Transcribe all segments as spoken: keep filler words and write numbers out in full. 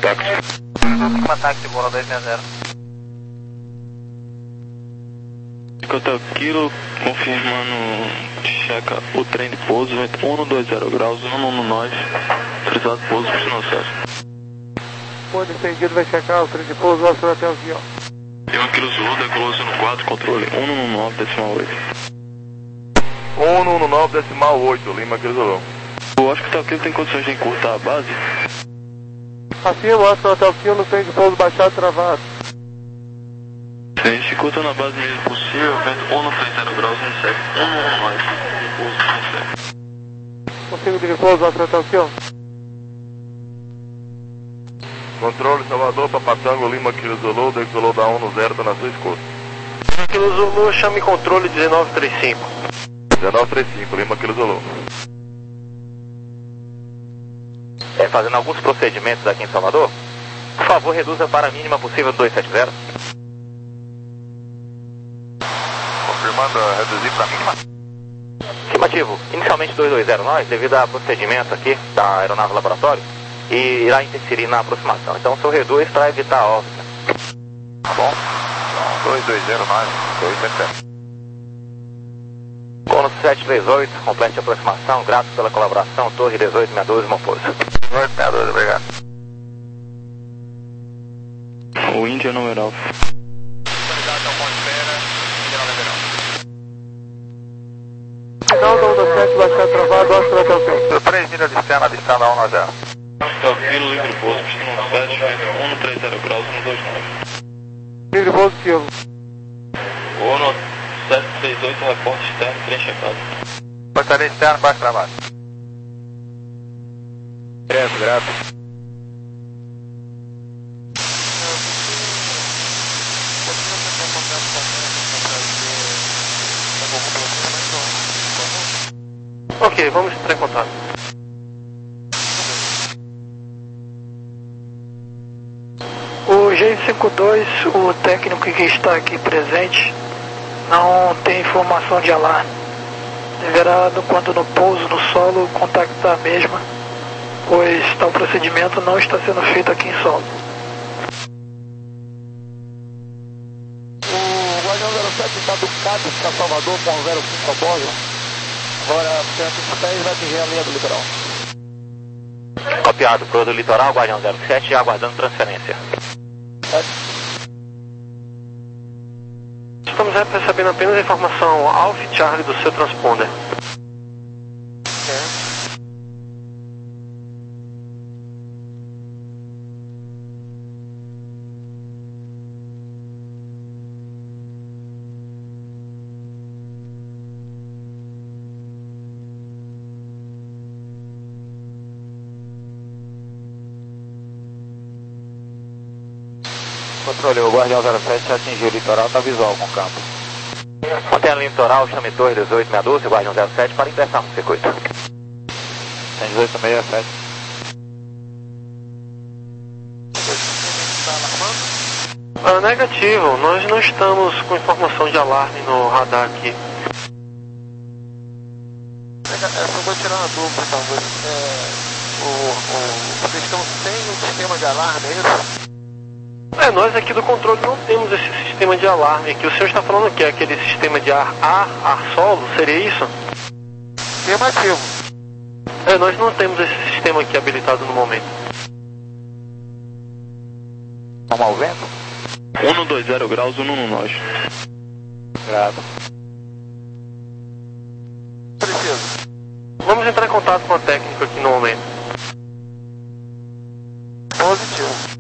táxi. Lima táxi, bola dois seis zero. Hotel Kilo, confirmando, checa o trem de pouso, vento um dois zero graus, um no nós, autorizado pouso para o acesso. Pode entendido, vai checar o trem de pouso, o até aqui, ó. Lima Kilo Zulu, decolou no quatro, controle um no nove, decimal oito. um no nove, decimal oito, Lima Kilo Zulu. Eu acho que o Hotel Kilo tem condições de encurtar a base. Assim eu acho que o Hotel Kilo tem de pouso baixado e travado. Se a gente encurta na base mesmo possível, vento um no três zero graus, um sete, um no nove, pouso um sete. Consigo de pouso, Hotel Kilo? Controle Salvador, Papatango, Lima Kilo Zulu, decolou da um no zero, tá na sua escuta. Lima Kilo Zulu, chame controle dezenove trinta e cinco. dezenove trinta e cinco, Lima Kilo Zulu. É, fazendo alguns procedimentos aqui em Salvador, por favor, reduza para a mínima possível do dois sete zero. Confirmando, reduzir para a mínima. Afirmativo, inicialmente dois dois zero nós, devido a procedimento aqui da aeronave laboratório, e irá interferir na aproximação. Então, o senhor reduz para evitar a órbita. Tá bom? dois dois zero nove, dois sete zero. Bônus sete três oito, complete a aproximação, grato pela colaboração, Torre dezoito sessenta e dois, Moposo. dezoito sessenta e dois, obrigado. O Índia numeral. Final da onda sete, baixar travado, acho que vai ter o tempo. três milhas de cena, avistando a um no zero. Hotel Kilo, livre pouso, pistão sete, vento um no três zero graus, um dois nove. Livre pouso, Kilo. O no sete três oito, reporte externo, trem checado. Portaria externa, baixo travado. Grato, grato. Ok, vamos entrar em contato. O G cinquenta e dois, o técnico que está aqui presente, não tem informação de alarme. Deverá, quando no pouso no solo, contactar a mesma, pois tal procedimento não está sendo feito aqui em solo. O Guardião zero sete está do C A T para Salvador com zero cinco a bordo. Agora, cento e dez vai atingir a linha do litoral. Copiado, pro do litoral, Guardião zero sete, aguardando transferência. Estamos recebendo apenas a informação Alpha Charlie do seu transponder. Controle, o Guardião zero sete atingiu o litoral, está visual com o campo. Mantenha a linha litoral, chame Torre dezoito sessenta e dois, Guardião zero sete, para ingressar no circuito. Tem dezoito sessenta e sete. Ah, negativo, nós não estamos com informação de alarme no radar aqui. Eu só vou tirar uma dúvida, por favor. É, o, o, vocês estão sem um sistema de alarme, é isso? É, nós aqui do controle não temos esse sistema de alarme aqui. O senhor está falando que é aquele sistema de ar, ar, ar solo, seria isso? Afirmativo. É, nós não temos esse sistema aqui habilitado no momento. Vamos ao vento? um no dois zero graus, um no nós. Grato. Preciso. Vamos entrar em contato com a técnica aqui no momento. Positivo.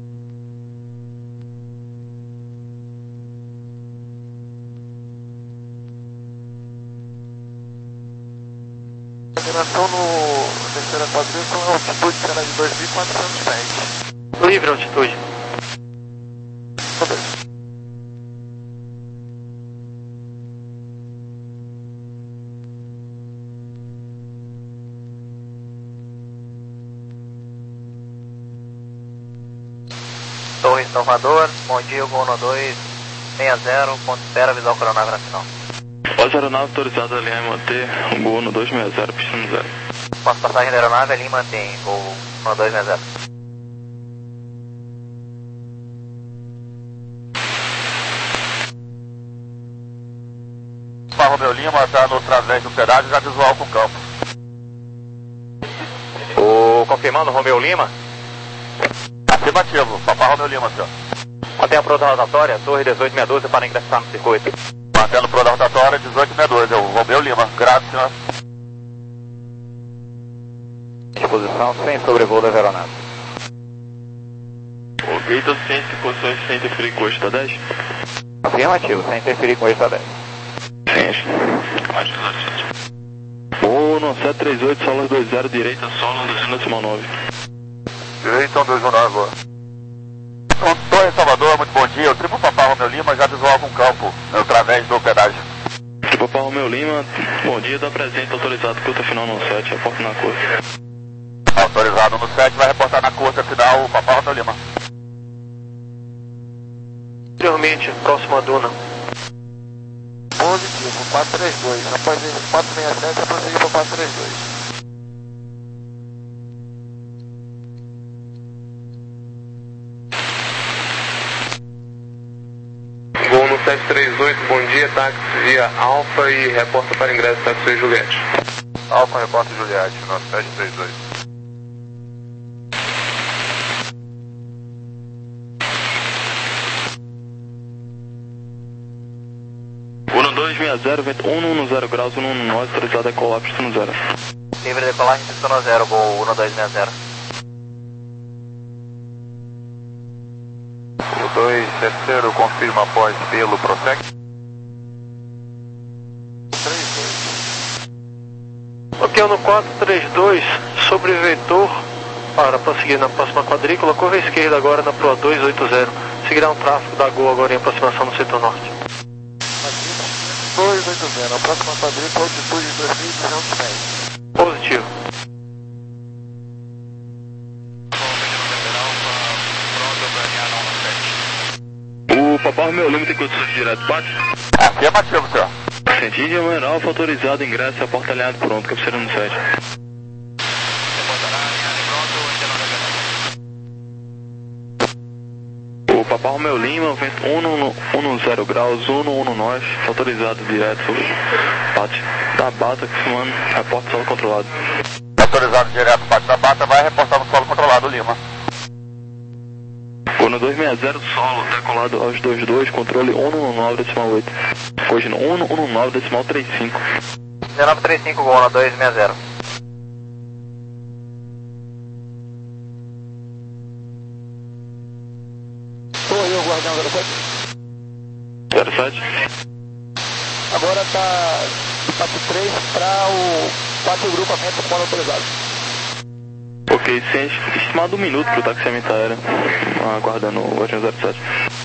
Coordenação no terceira quadrilha com altitude será de dois mil e quatrocentos pés. Livre altitude. Torre Salvador, bom dia, voo no dois seis zero, ponto espera, visual coronável nacional. Após a aeronave autorizada a alinhar e manter, o voo no dois seis zero, pista no zero. Após passagem da aeronave, ali mantém voo no dois seis zero. Romeu Lima está no través do pedágio, já visual com o campo. O confirmando, Romeu Lima. Afirmativo, Papa Romeu Lima, senhor. Mantém a proda rotatória, torre dezoito sessenta e dois para ingressar no circuito. Mantendo proda rotatória dezoito sessenta e dois, é o Romeu Lima. Graças, senhor. Disposição sem sobrevoo das aeronaves. Ok, estou ciente de posições sem interferir com o eixo, tá dez? Afirmativo, sem interferir com o eixo da dez. Ciente. Uno sete três oito, solo dois zero, direita, solo dois decimal nove. Direita, dois um nove, agora. Estou em Salvador, muito bom dia. O triplo Papa Romeu Lima já visual com o campo, no través do pedágio. Triplo Papa Romeu Lima, bom dia, está presente, autorizado, curta final no sete, reporta na curta. Autorizado no sete, vai reportar na curta final o Papa Romeu Lima. Anteriormente, próximo a Duna. Positivo, quatro três dois. Após esse quatro seis sete, é prosseguir para quatro três dois. Gol no sete três oito, bom dia, táxi via Alfa e reporta para ingresso táxi Juliette. Alfa, reporta Juliette, no sete três dois. Uno dois seis zero, vento cento e dez graus, cento e dezanove, autorizado a decolar, pistão zero. Livre decolagem, pistão zero, gol um dois seis zero. O dois terceiro confirma após pelo prossegue. Ok, no quatro três dois, sobre vetor, para prosseguir na próxima quadrícula, curva esquerda agora na Pro dois oito zero. Seguirá um tráfego da Gol agora em aproximação no setor norte. dois oito zero, a próxima quadrícula, altitude de dois mil e duzentos pés. Positivo. O Papa Romeu Lima tem condições de direto bate? Afirmativo, senhor. Sentido de Romero Alfa, autorizado, ingresso, a porta alinhado pronto, cabeceira no sete. O Papa Romeu Lima, vento cento e dez graus, cento e dezanove, autorizado direto, bate da Bata, mano, reporta solo controlado. Autorizado direto, bate da Bata, vai reportar no solo controlado, Lima. Uno dois seis zero, solo, decolado aos dois dois, controle cento e dezenove decimal oito. Hoje no cento e dezenove decimal trinta e cinco. dezenove trinta e cinco, gol na dois seis zero. Sou eu, guardião zero sete. zero sete. Agora está quatro três para o quatro grupamento com autorizado. Ok, ciente, estimado um minuto para o taxiamento aéreo, aguardando o Guardião zero sete.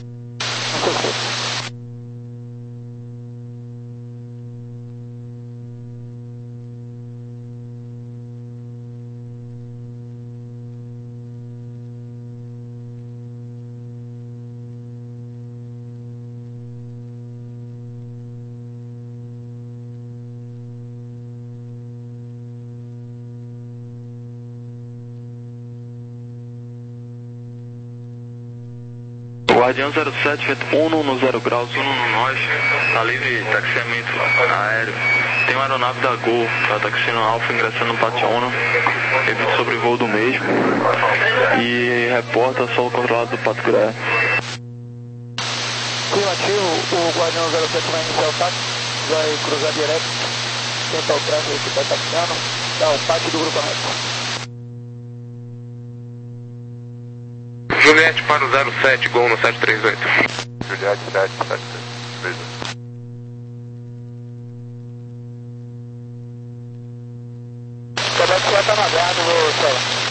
Guardião zero sete, vento cento e dez graus, cento e dezanove, está livre taxiamento aéreo. Tem uma aeronave da Gol, está taxiando Alfa, ingressando no Pátio Uno, evite sobrevoo do mesmo e reporta solo controlado do Pato Gré. Afirmativo, o guardião zero sete vai iniciar o táxi, vai cruzar direto, tentar o tráfego que está taxiando, dá o pátio do grupamento. Juliette para o zero sete, Gol no sete três oito. Juliette sete sete três oito. Quebec já está navegado, Cela.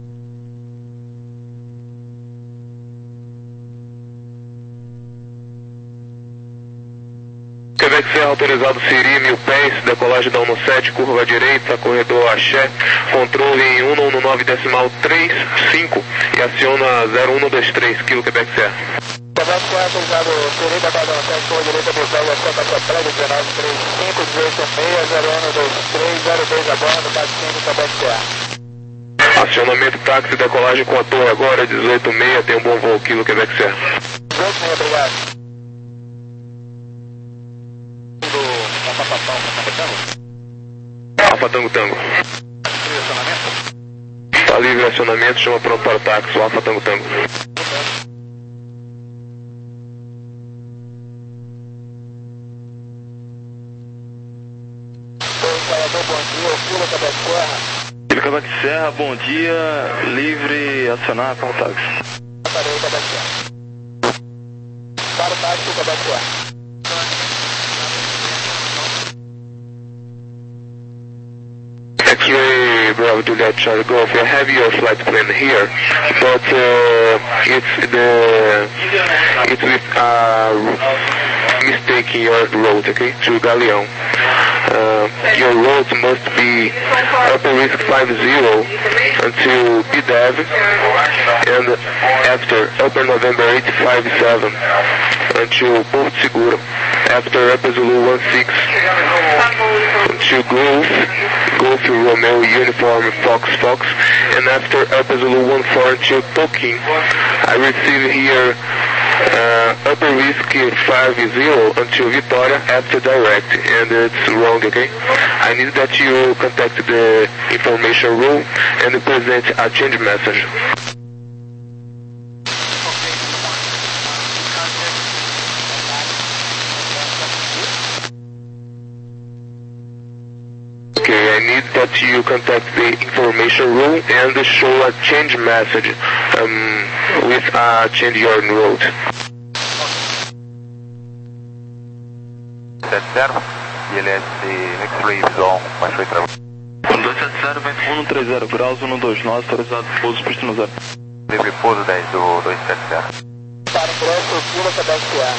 Quebec Serra autorizado Siri, mil pés, decolagem da cento e sete, curva direita, corredor Axé, controle em cento e dezenove decimal trinta e cinco e aciona zero um dois três, Kilo Quebec Serra. Quebec Serra autorizado Siri, decolagem da sete, curva direita, decolagem Santa Catarina, dezenove trinta e cinco, dezoito seis, zero um dois três, zero dois a bordo, bate cinco, Quebec Serra. Acionamento táxi, decolagem com a torre agora, dezoito seis, tem um bom voo, Kilo Quebec Serra. dezoito seis, obrigado. Alfa Tango Tango. Tá livre acionamento, chama pronto para o táxi, o Alfa Tango Tango. Ele Quebec Serra, bom dia, livre, acionar para o táxi. Parei, Quebec Serra. Para o táxi, Quebec Serra. X-ray Bravo Juliet Charlie Golf, I have your flight plan here, but uh, it's the it's with a mistake in your route, okay, to Galeão. Uh, your route must be upper risk five zero until P D E V, and after upper November eight five seven until Porto Seguro, after upper Zulu one six until Golf, Golf Romeo Uniform Fox Fox, and after upper Zulu one four until Tokin. I receive here uh, upper risk five zero until Vitória after direct, and it's wrong, okay? I need that you contact the information room and present a change message. Okay, I need that you contact the information room and show a change message um, with a change your route. sete zero, I L S X-ray Visual, baixou e travou. dois sete zero, vento um três zero graus, um dois nove, autorizado pouso, pista no zero. Livre pouso dez do dois sete zero. Para o próximo, pula Quebec Serra.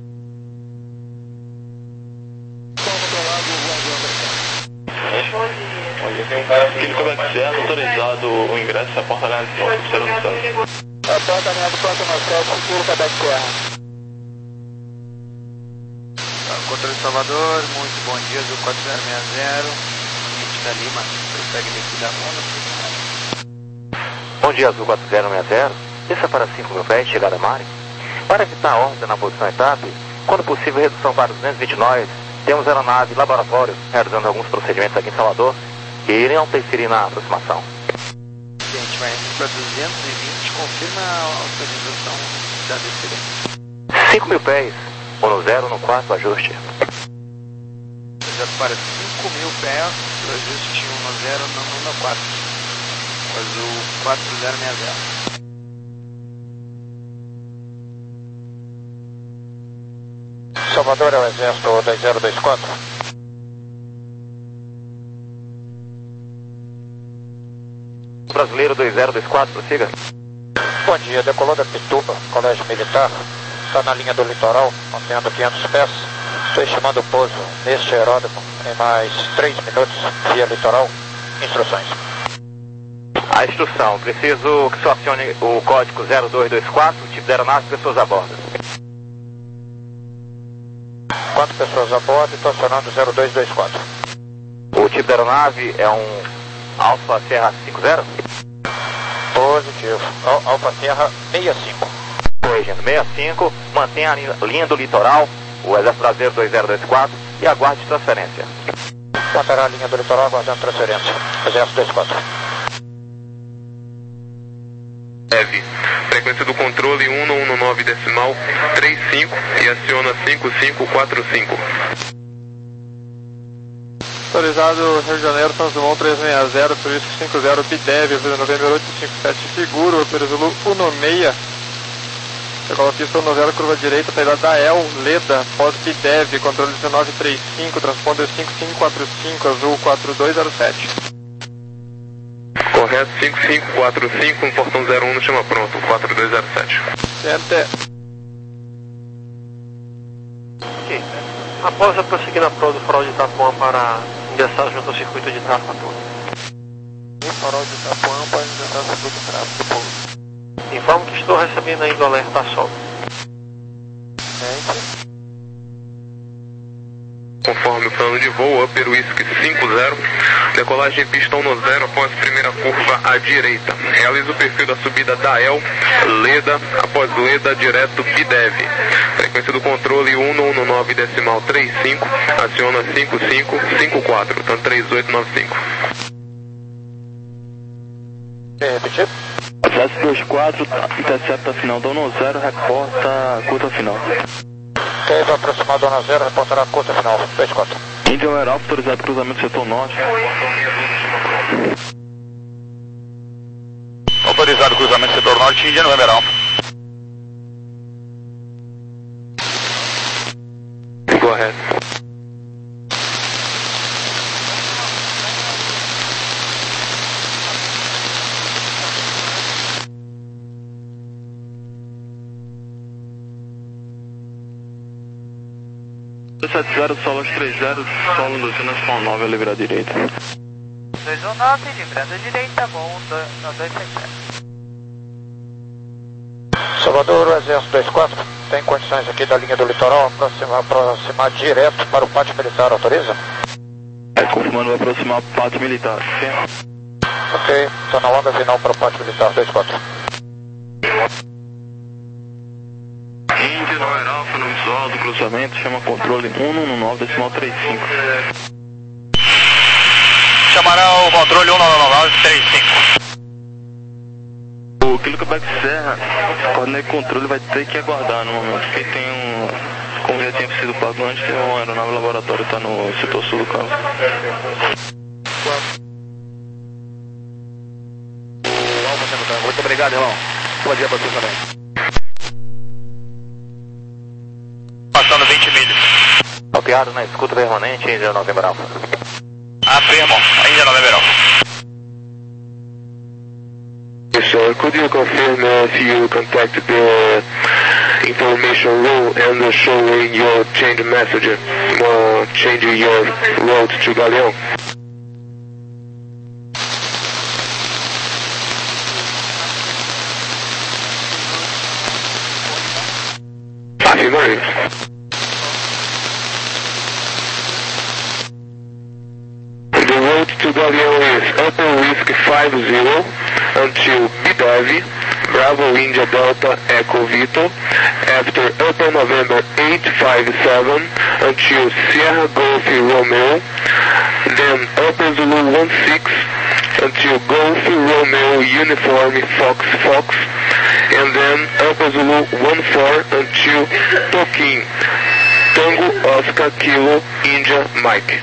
Aquele Quebec Serra, autorizado o ingresso, a porta lá de cima, terceiro no céu. Apartamento quatro nove sete, pula Quebec Serra. Controle de Salvador, muito bom dia, do quatro zero seis zero, Mítica Lima, prossegue daqui da onda. Bom dia, Azul quatro zero seis zero, desça para cinco mil pés, chegada a Mari. Para evitar a ordem na posição etapa, quando possível redução para duzentos e vinte nós, temos aeronave laboratório realizando alguns procedimentos aqui em Salvador que irão interferir na aproximação. A gente vai indo para duzentos e vinte, confirma a autorização da descida. cinco mil pés, um no zero, no quatro, ajuste. Projeto para cinco mil pés, ajuste um no zero, no no quatro. Azul quatro zero seis zero. Salvador é o Exército dois zero dois quatro. Brasileiro dois zero dois quatro, prossiga. Bom dia, decolou da Pituba, Colégio Militar. Está na linha do litoral, mantendo quinhentos pés. Estou estimando o pouso neste aeródromo em mais três minutos via litoral. Instruções. A instrução, preciso que só acione o código zero dois dois quatro, tipo de aeronave, pessoas a bordo. Quantas pessoas a bordo? Estou acionando zero dois dois quatro. O tipo de aeronave é um Alfa Serra cinquenta? Positivo. Al Alfa Serra sessenta e cinco. Corrigindo, sessenta e cinco, mantenha a linha, linha do litoral, o Exército Brasileiro dois zero dois quatro, e aguarde transferência. Manterá a linha do litoral aguardando transferência. Exército dois quatro. Leve. Frequência do controle um um nove decimal trinta e cinco e aciona cinco cinco quatro cinco. Autorizado Rio de Janeiro, São Simão três seis zero, Turismo cinco zero, P D E V, Avenida Novembro oito cinco sete, seguro, Perizulu um seis. Decola pista um zero, curva direita, saída da El, Leda, pós P D E V, controle dezenove trinta e cinco, transponder cinco cinco quatro cinco, azul quatro dois zero sete. Correto, cinco cinco quatro cinco, no portão zero um, no chama pronto, quatro dois zero sete. Enter. Ok. Após a prosseguir na prova do farol de Itapuã para ingressar junto ao circuito de tráfego atual. O farol de Itapuã para ingressar no circuito de tráfego do povo. Informo que estou recebendo ainda o alerta a sol. Conforme no plano de voo, Upper Whisky cinco zero, decolagem pistão no zero após primeira curva à direita. Realiza o perfil da subida da El, Leda, após Leda direto B D E V. Frequência do controle um um nove decimal trinta e cinco, aciona cinco cinco cinco quatro, então três oito nove cinco. Quer repetir? S vinte e quatro, intercepta final, dono zero, reporta curta final. Ok, vai aproximar dona zero, reportará curta final, vinte e quatro. Indian Air Alpha, autorizado cruzamento setor norte. Autorizado cruzamento setor norte, Indian November Alpha. Go ahead. dois sete zero, solo três zero, solo doze nove, livre à direita. dois um nove, livrando à direita, bom, no dois sete zero. Salvador, Exército vinte e quatro, tem condições aqui da linha do litoral, aproximar, aproximar direto para o pátio militar, autoriza? É, confirmando, vai aproximar pátio militar. Okay. Ok, está na onda final para o pátio militar, vinte e quatro. Indian Air Alpha, no visual do cruzamento, chama controle um um nove decimal trinta e cinco. Chamará o controle um nove nove três cinco. O Kilo Quebec Serra, coordenador de controle, vai ter que aguardar no momento, porque tem um, como já tinha sido pago antes, tem uma aeronave laboratório que está no setor sul do campo. Muito obrigado, irmão. Bom dia para você também. Passando vinte milhas. Mapeado na escuta permanente, Indian November Alpha. Afirmo, Indian November Alpha. Yes, sir. Could you confirm uh, if you contacted the information room and uh, showing your change message, uh, changing your route to Galeão? Affirmative. The route to Galeão is Upper Whisky five zero until B D E V, Bravo India Delta Echo Victor, after Upper November eight five seven until Sierra Golf Romeo, then Upper Zulu one six until Golf Romeo Uniform Fox Fox, and then Upper Zulu one four until Tokin, Tango Oscar Kilo India Mike.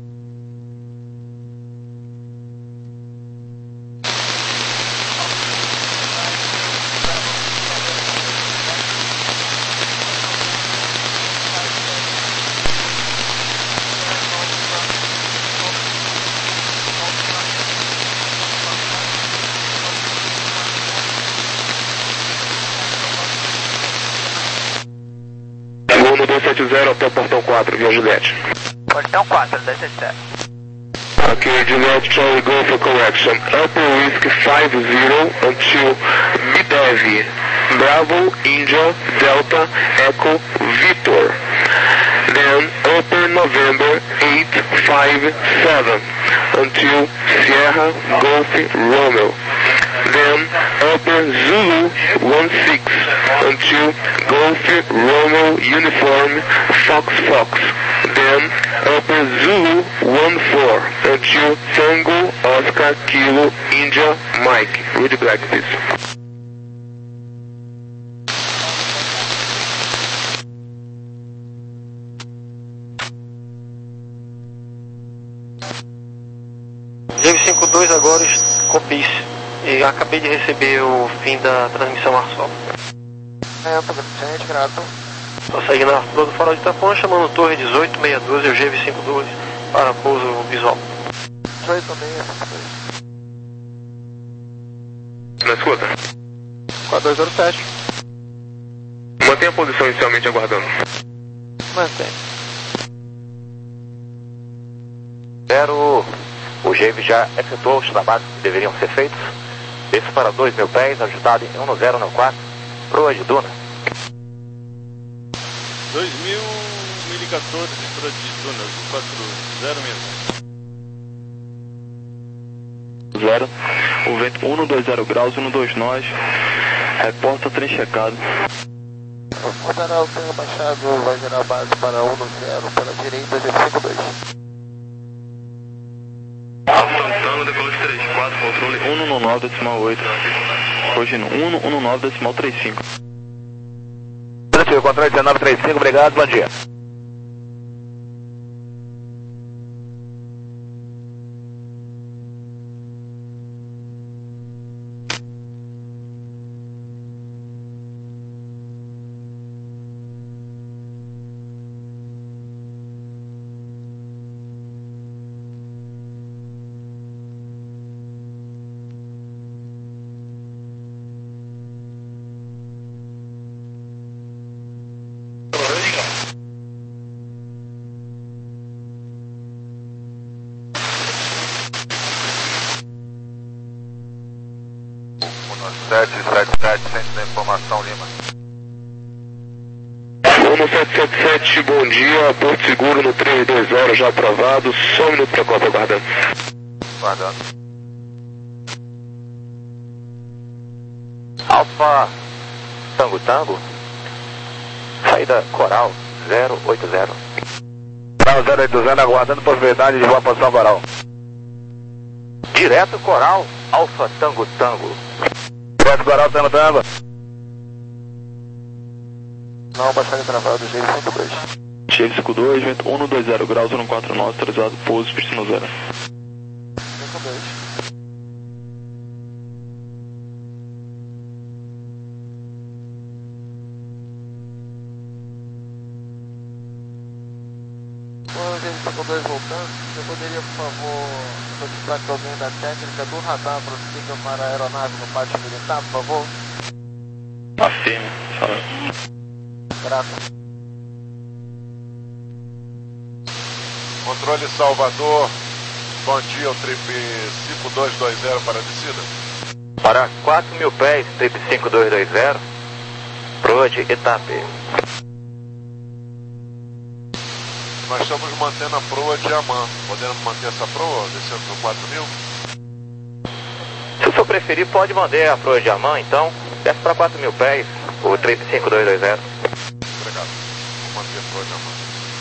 dois sete zero até o portão quatro, via Juliette. Portão quatro, dois sete zero. Okay, Juliette Charlie Go for correction. Upper Whisky five zero until B D E V, Bravo India Delta Echo Victor. Then Upper November eight five seven until Sierra Golf Romeo. Then Upper Zulu one six until Golf Romeo Uniform Fox Fox. Then Upper Zulu one four until Tango Oscar Kilo India Mike. Read black, please. J cinquenta e dois agora, copis. E acabei de receber o fim da transmissão Marçal. É, tô grande, grato. Estou seguindo a rua do farol de Itapuã, chamando Torre dezoito seis doze e o G cinquenta e dois para pouso visual. dezoito seis doze. Na escuta. quatro dois zero sete. Mantenha a posição inicialmente aguardando. Mantém. Zero. O G V já efetuou os trabalhos que deveriam ser feitos. Desce para dois mil pés, ajustado em um zero nove quatro, proa de Duna. dois mil mil e quatorze, fora de túnel, quatro zero mesmo. Zero, o vento um dois zero graus, um dois nós, reporta trem checado. O General tem baixado, vai gerar base para um zero, para a direita, G cinco dois. Tango, decolagem três quatro, controle um um nove decimal oito, corrigindo um um nove decimal trinta e cinco. Controle dezenove trinta e cinco, obrigado, bom dia. sete sete sete, centro da informação, Lima. um sete sete sete, bom dia, Porto Seguro no três dois horas, já aprovado, só um minuto para a Copa, aguardando. Aguardando. Alfa Tango Tango, saída Coral zero oito zero. Coral zero oito zero, aguardando possibilidade de voar posição Coral. Direto Coral, Alfa Tango Tango. Direto Coral, Tango Tango. Não, baixada travada, G cinco dois. G cinco dois, vento um dois zero graus, um quatro nove, autorizado, pouso, piscina zero. cinco dois. Ô, G cinco dois voltando, você poderia, por favor, solicitar que alguém da técnica do radar prossiga para a aeronave no pátio militar, por favor? Afirme, fala. Graças. Controle Salvador, bom dia, o trip cinco dois dois zero para a descida. Para quatro mil pés, trip cinco dois dois zero, proa de Etape. Nós estamos mantendo a proa de Amã. Podemos manter essa proa, descendo no quatro mil? Se o senhor preferir, pode manter a proa de Amã, então. Desce para quatro mil pés, o trip cinco dois dois zero. Obrigado. Vou manter a proa de Amã.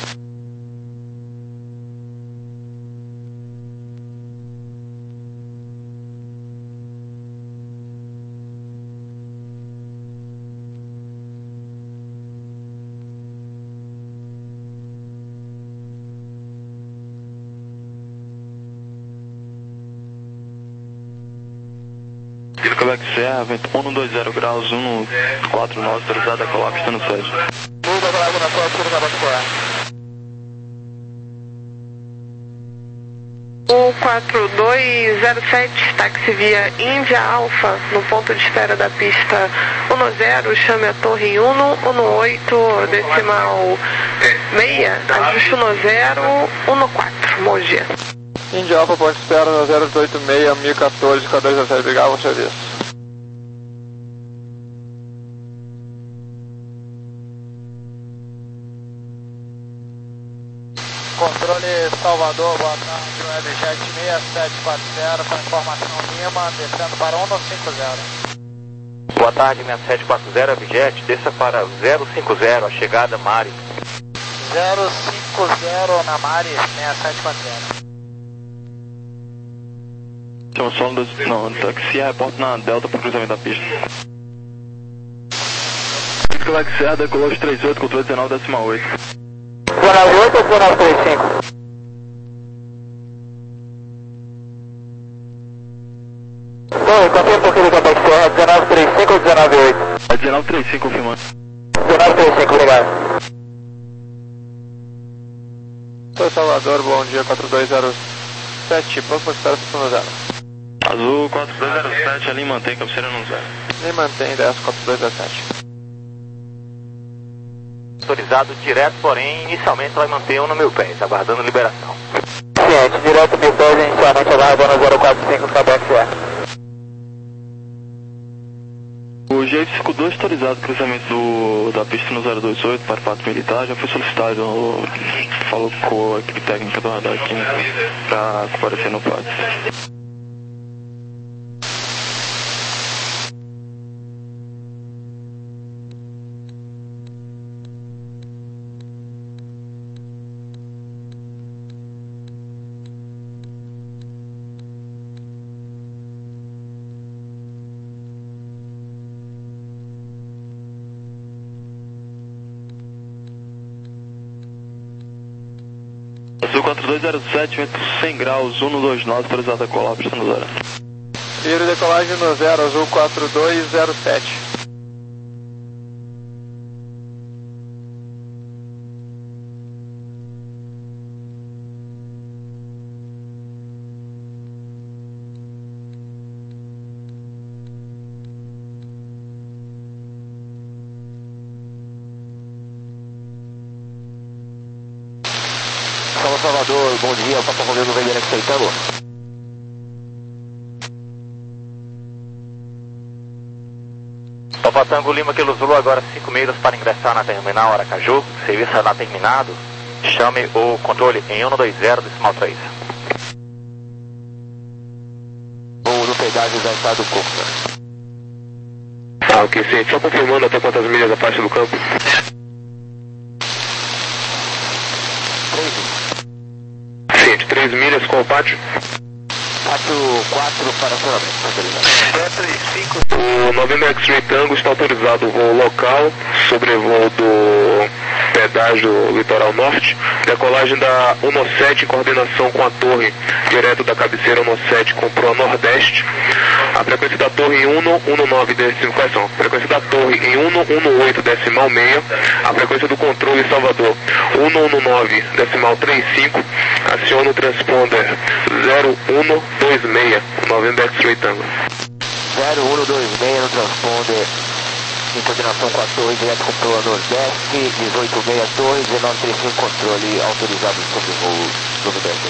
Quebec Serra, vento um dois zero graus, um quatro nove, autorizado a colar, pista no sede. Muda para água na costa, tudo acabando com ar. O quatro dois zero sete, táxi via Índia Alfa, no ponto de espera da pista um zero, chame a torre um um oito, decimal seis, ajuste um zero, um quatro, bom dia. Índia Alfa, ponto de espera no zero oito seis, mil e quatorze, K dois a sete, obrigado ao serviço. Controle Salvador, boa tarde, o Webjet seis sete quatro zero, com informação Lima, descendo para um cinco zero. Boa tarde, seis sete quatro zero, Webjet, desça para zero cinco zero, a chegada Mari. zero cinco zero na Mari, seis sete quatro zero. Chama solo dos... não, táxi reporta na Delta para o cruzamento da pista. Quebec Serra, decolou os trinta e oito, controle dezenove decimal oito. dezenove oito ou dezenove trinta e cinco? Oi, confirma um pouquinho do Quebec Serra, dezenove trinta e cinco ou dezenove oito? É dezenove trinta e cinco, confirmando. dezenove trinta e cinco, obrigado. Sou Salvador, bom dia, quatro dois zero sete, pronto para espera pista zero. Azul quatro dois zero sete, ali mantém, cabeceira no zero. Nem mantém, desce quatro dois zero sete. Autorizado direto, porém, inicialmente vai manter um no mil pés, aguardando liberação. Ciente, direto mil pés, inicialmente aguardando zero quatro cinco, Quebec Serra. O G cinco dois autorizado o cruzamento do, da pista no zero dois oito para fato militar, já foi solicitado, falou com a equipe técnica do radar aqui para comparecer no fato. Azul quatro dois zero sete, vento cem graus, um dois nove, autorizado a colar, pista no zero. Livre decolagem no zero, Azul quatro dois zero sete. Salvador, bom dia, Papa Romeo no Vendeira que aceitamos. Papa Tango Lima que Zulu agora cinco milhas para ingressar na terminal Aracaju, serviço já terminado, chame o controle em um dois zero decimal três. O no pedágio já está do corpo. Ah, ok, sim, só confirmando até quantas milhas a faixa do campo. Ciente, três milhas, qual o pátio? Pátio quatro para o November X-Ray Tango está autorizado o voo local, sobrevoo do pedágio Litoral Norte, decolagem da um sete em coordenação com a torre, direto da cabeceira um sete com proa Nordeste. A frequência da torre em um um nove decimal, quais são? Frequência da torre em um um oito decimal meia, a frequência do controle Salvador um um nove decimal trinta e cinco, aciona o transponder zero um dois seis, November X-Ray Tango. zero um dois seis no transponder, em coordenação com a torre, direto com proa Nordeste, dezoito seis torre, dezenove trinta e cinco, controle autorizado sobre o voo do Nordeste.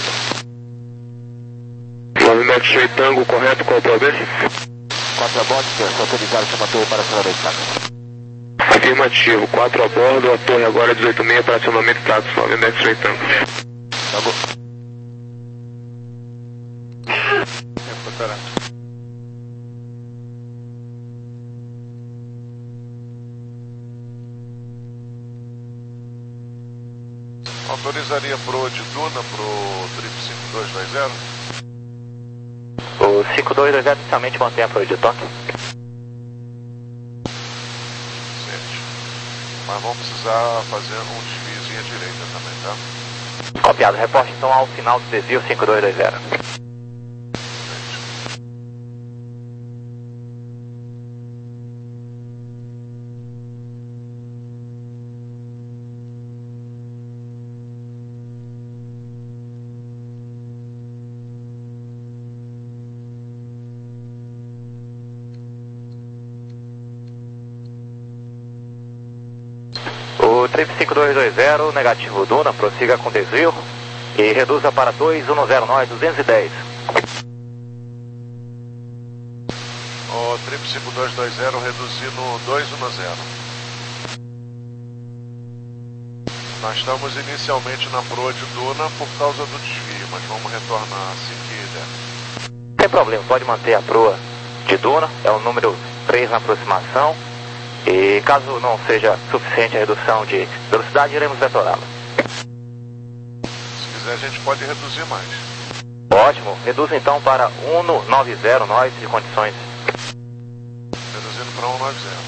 November X-Ray Tango, correto, qual o problema? quatro a bordo, senhor, autorizado sobre a torre para acionamento táxi. Afirmativo, quatro a bordo, a torre agora é dezoito seis para acionamento táxi, November X-Ray Tango. Tá bom. Autorizaria pro de Duna pro trip cinco dois dois zero? O cinco dois dois zero inicialmente mantém a proa de toque. Certo. Mas vamos precisar fazer um desviozinho à direita também, tá? Copiado, reporte então ao final do desvio cinco dois dois zero. O trip cinco dois dois zero, negativo Duna, prossiga com desvio e reduza para dois um zero nove duzentos e dez. O trip cinco dois dois zero reduzindo dois um zero. Nós estamos inicialmente na proa de Duna por causa do desvio, mas vamos retornar assim que der. Sem problema, pode manter a proa de Duna, é o número três na aproximação. E caso não seja suficiente a redução de velocidade, iremos vetorá-la. Se quiser, a gente pode reduzir mais. Ótimo, reduza então para um nove zero nós de condições. Reduzindo para um nove zero.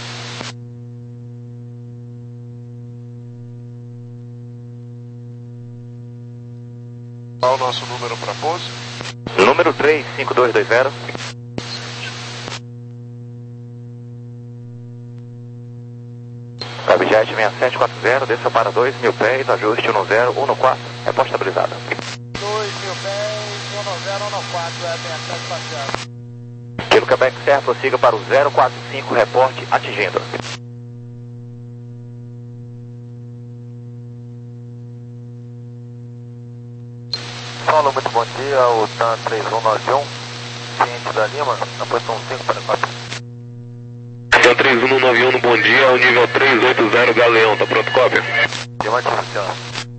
Qual o nosso número para pouso? Número três cinco dois dois zero. Cabjet seis sete quatro zero, desça para dois mil pés, ajuste um zero um quatro, reposta estabilizada. dois mil pés, um zero um quatro, é seis sete quatro zero. Kilo Quebec Serra, prossiga para o zero quatro cinco, reporte atingindo. Falou, muito bom dia, o T A N três um nove um, ciente da Lima, na posição cinco para quatro. T A N três um nove um, bom dia, o nível três oito zero Galeão, tá pronto, cópia? Afirmativo, senhor.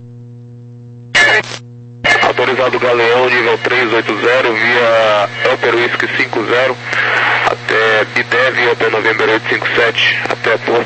Autorizado Galeão, nível três oito zero, via Upper Whisky cinco zero, até B D E V, Hotel November oito cinco sete, até Porto